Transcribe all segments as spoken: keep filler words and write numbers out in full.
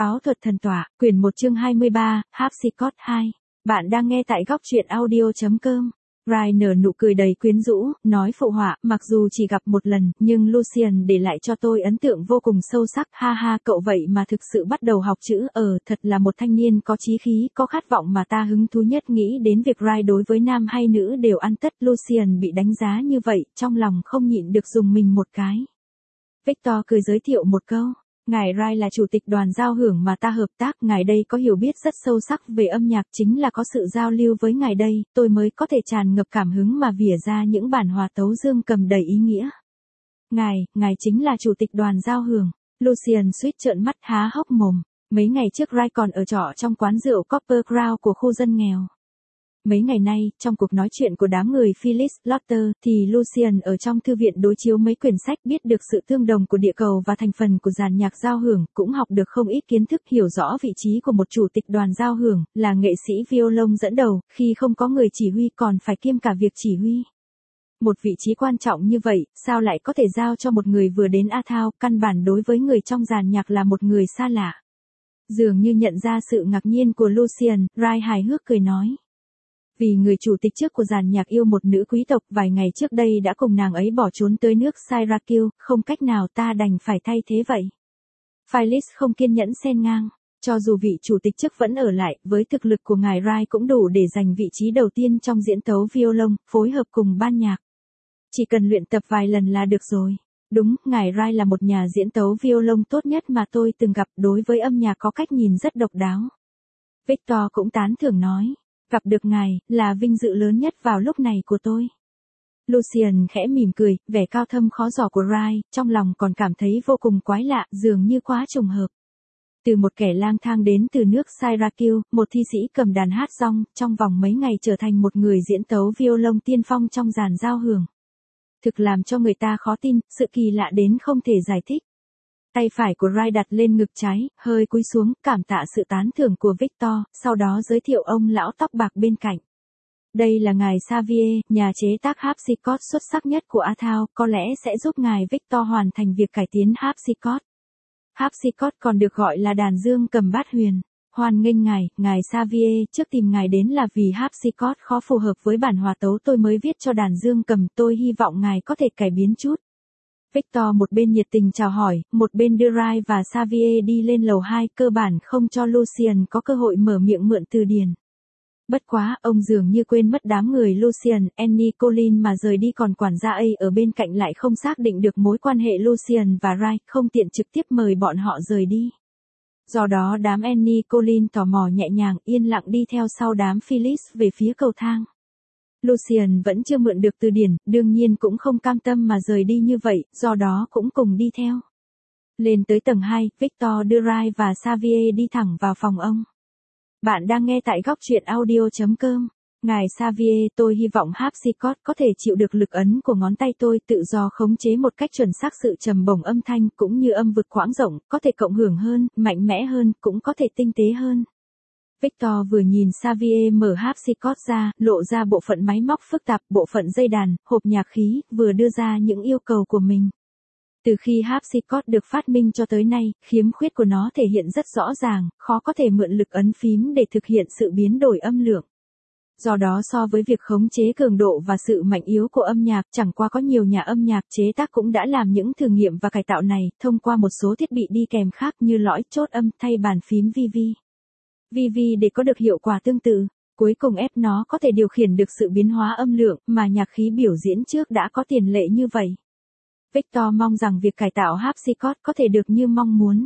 Áo thuật thần tỏa, quyển một chương hai mươi ba, Harpsichord hai. Bạn đang nghe tại góc truyện audio.com. Rai nở nụ cười đầy quyến rũ, nói phụ họa, mặc dù chỉ gặp một lần, nhưng Lucian để lại cho tôi ấn tượng vô cùng sâu sắc, ha ha, cậu vậy mà thực sự bắt đầu học chữ, ờ, thật là một thanh niên có chí khí, có khát vọng mà ta hứng thú nhất. Nghĩ đến việc Rai đối với nam hay nữ đều ăn tất, Lucian bị đánh giá như vậy, trong lòng không nhịn được dùng mình một cái. Victor cười giới thiệu một câu. Ngài Rai là chủ tịch đoàn giao hưởng mà ta hợp tác, ngài đây có hiểu biết rất sâu sắc về âm nhạc, chính là có sự giao lưu với ngài đây, tôi mới có thể tràn ngập cảm hứng mà vỉa ra những bản hòa tấu dương cầm đầy ý nghĩa. Ngài, ngài chính là chủ tịch đoàn giao hưởng. Lucian suýt trợn mắt há hốc mồm. Mấy ngày trước Rai còn ở trọ trong quán rượu Copper Crown của khu dân nghèo. Mấy ngày nay, trong cuộc nói chuyện của đám người Phyllis Lotter, thì Lucian ở trong thư viện đối chiếu mấy quyển sách, biết được sự tương đồng của địa cầu và thành phần của dàn nhạc giao hưởng, cũng học được không ít kiến thức, hiểu rõ vị trí của một chủ tịch đoàn giao hưởng, là nghệ sĩ violon dẫn đầu, khi không có người chỉ huy còn phải kiêm cả việc chỉ huy. Một vị trí quan trọng như vậy, sao lại có thể giao cho một người vừa đến A Thao, căn bản đối với người trong dàn nhạc là một người xa lạ. Dường như nhận ra sự ngạc nhiên của Lucian, Rai hài hước cười nói. Vì người chủ tịch trước của dàn nhạc yêu một nữ quý tộc, vài ngày trước đây đã cùng nàng ấy bỏ trốn tới nước Syracuse, không cách nào ta đành phải thay thế vậy. Phyllis không kiên nhẫn xen ngang, cho dù vị chủ tịch trước vẫn ở lại, với thực lực của ngài Rai cũng đủ để giành vị trí đầu tiên trong diễn tấu violon, phối hợp cùng ban nhạc. Chỉ cần luyện tập vài lần là được rồi. Đúng, ngài Rai là một nhà diễn tấu violon tốt nhất mà tôi từng gặp, đối với âm nhạc có cách nhìn rất độc đáo. Victor cũng tán thưởng nói. Gặp được ngài, là vinh dự lớn nhất vào lúc này của tôi. Lucian khẽ mỉm cười, vẻ cao thâm khó dò của Rai, trong lòng còn cảm thấy vô cùng quái lạ, dường như quá trùng hợp. Từ một kẻ lang thang đến từ nước Syracuse, một thi sĩ cầm đàn hát rong, trong vòng mấy ngày trở thành một người diễn tấu violon tiên phong trong dàn giao hưởng. Thực làm cho người ta khó tin, sự kỳ lạ đến không thể giải thích. Tay phải của Rai đặt lên ngực trái, hơi cúi xuống, cảm tạ sự tán thưởng của Victor, sau đó giới thiệu ông lão tóc bạc bên cạnh. Đây là ngài Xavier, nhà chế tác Harpsichord xuất sắc nhất của A Thao, có lẽ sẽ giúp ngài Victor hoàn thành việc cải tiến Harpsichord. Harpsichord còn được gọi là đàn dương cầm bát huyền. Hoan nghênh ngài, ngài Xavier, trước tìm ngài đến là vì Harpsichord khó phù hợp với bản hòa tấu tôi mới viết cho đàn dương cầm, tôi hy vọng ngài có thể cải biến chút. Victor một bên nhiệt tình chào hỏi, một bên đưa Rai và Xavier đi lên lầu hai, cơ bản không cho Lucian có cơ hội mở miệng mượn từ điển. Bất quá, ông dường như quên mất đám người Lucian, Annie Colin mà rời đi, còn quản gia A ở bên cạnh lại không xác định được mối quan hệ Lucian và Rai, không tiện trực tiếp mời bọn họ rời đi. Do đó đám Annie Colin tò mò nhẹ nhàng, yên lặng đi theo sau đám Phyllis về phía cầu thang. Lucian vẫn chưa mượn được từ điển, đương nhiên cũng không cam tâm mà rời đi như vậy, do đó cũng cùng đi theo. Lên tới tầng hai, Victor đưa Rai và Xavier đi thẳng vào phòng ông. Bạn đang nghe tại góc truyện audio.com. Ngài Xavier, tôi hy vọng Harpsichord có thể chịu được lực ấn của ngón tay tôi, tự do khống chế một cách chuẩn xác sự trầm bổng âm thanh, cũng như âm vực quãng rộng, có thể cộng hưởng hơn, mạnh mẽ hơn, cũng có thể tinh tế hơn. Victor vừa nhìn Xavier mở Harpsichord ra, lộ ra bộ phận máy móc phức tạp, bộ phận dây đàn, hộp nhạc khí, vừa đưa ra những yêu cầu của mình. Từ khi Harpsichord được phát minh cho tới nay, khiếm khuyết của nó thể hiện rất rõ ràng, khó có thể mượn lực ấn phím để thực hiện sự biến đổi âm lượng. Do đó so với việc khống chế cường độ và sự mạnh yếu của âm nhạc, chẳng qua có nhiều nhà âm nhạc chế tác cũng đã làm những thử nghiệm và cải tạo này, thông qua một số thiết bị đi kèm khác như lõi chốt âm thay bàn phím vi vi. vi vi để có được hiệu quả tương tự, cuối cùng ép nó có thể điều khiển được sự biến hóa âm lượng mà nhạc khí biểu diễn trước đã có tiền lệ như vậy. Victor mong rằng việc cải tạo Harpsichord có thể được như mong muốn.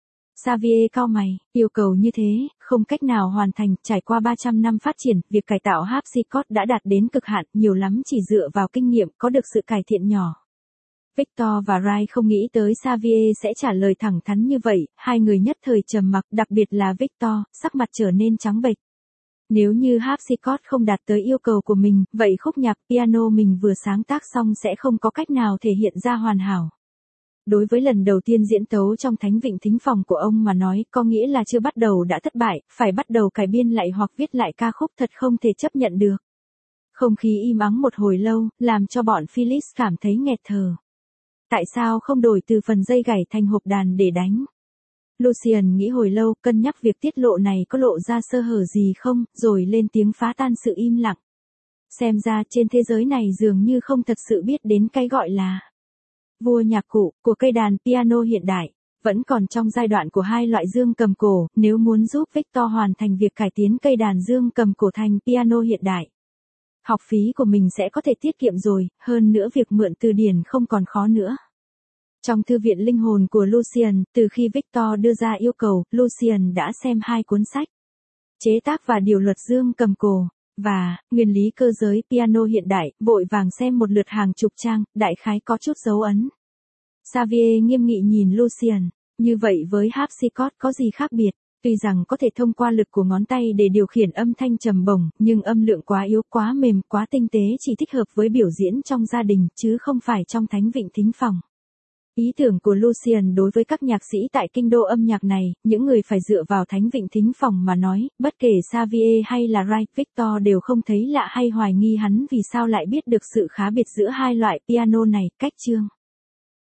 Xavier cau mày, yêu cầu như thế, không cách nào hoàn thành, trải qua ba trăm năm phát triển, việc cải tạo Harpsichord đã đạt đến cực hạn, nhiều lắm chỉ dựa vào kinh nghiệm, có được sự cải thiện nhỏ. Victor và Rai không nghĩ tới Xavier sẽ trả lời thẳng thắn như vậy, hai người nhất thời trầm mặc, đặc biệt là Victor, sắc mặt trở nên trắng bệch. Nếu như Harpsichord không đạt tới yêu cầu của mình, vậy khúc nhạc piano mình vừa sáng tác xong sẽ không có cách nào thể hiện ra hoàn hảo. Đối với lần đầu tiên diễn tấu trong Thánh Vịnh Thính Phòng của ông mà nói, có nghĩa là chưa bắt đầu đã thất bại, phải bắt đầu cải biên lại hoặc viết lại ca khúc, thật không thể chấp nhận được. Không khí im ắng một hồi lâu, làm cho bọn Phyllis cảm thấy nghẹt thở. Tại sao không đổi từ phần dây gảy thành hộp đàn để đánh? Lucien nghĩ hồi lâu, cân nhắc việc tiết lộ này có lộ ra sơ hở gì không, rồi lên tiếng phá tan sự im lặng. Xem ra trên thế giới này dường như không thật sự biết đến cái gọi là vua nhạc cụ của cây đàn piano hiện đại. Vẫn còn trong giai đoạn của hai loại dương cầm cổ, nếu muốn giúp Victor hoàn thành việc cải tiến cây đàn dương cầm cổ thành piano hiện đại. Học phí của mình sẽ có thể tiết kiệm rồi, hơn nữa việc mượn từ điển không còn khó nữa. Trong thư viện linh hồn của Lucien, từ khi Victor đưa ra yêu cầu, Lucien đã xem hai cuốn sách. Chế tác và điều luật dương cầm cổ, và nguyên lý cơ giới piano hiện đại, vội vàng xem một lượt hàng chục trang, đại khái có chút dấu ấn. Xavier nghiêm nghị nhìn Lucien, như vậy với harpsichord có gì khác biệt, tuy rằng có thể thông qua lực của ngón tay để điều khiển âm thanh trầm bổng, nhưng âm lượng quá yếu, quá mềm, quá tinh tế chỉ thích hợp với biểu diễn trong gia đình, chứ không phải trong thánh vịnh thính phòng. Ý tưởng của Lucien đối với các nhạc sĩ tại kinh đô âm nhạc này, những người phải dựa vào thánh vịnh thính phòng mà nói, bất kể Xavier hay là Wright, Victor đều không thấy lạ hay hoài nghi hắn vì sao lại biết được sự khác biệt giữa hai loại piano này. Cách chương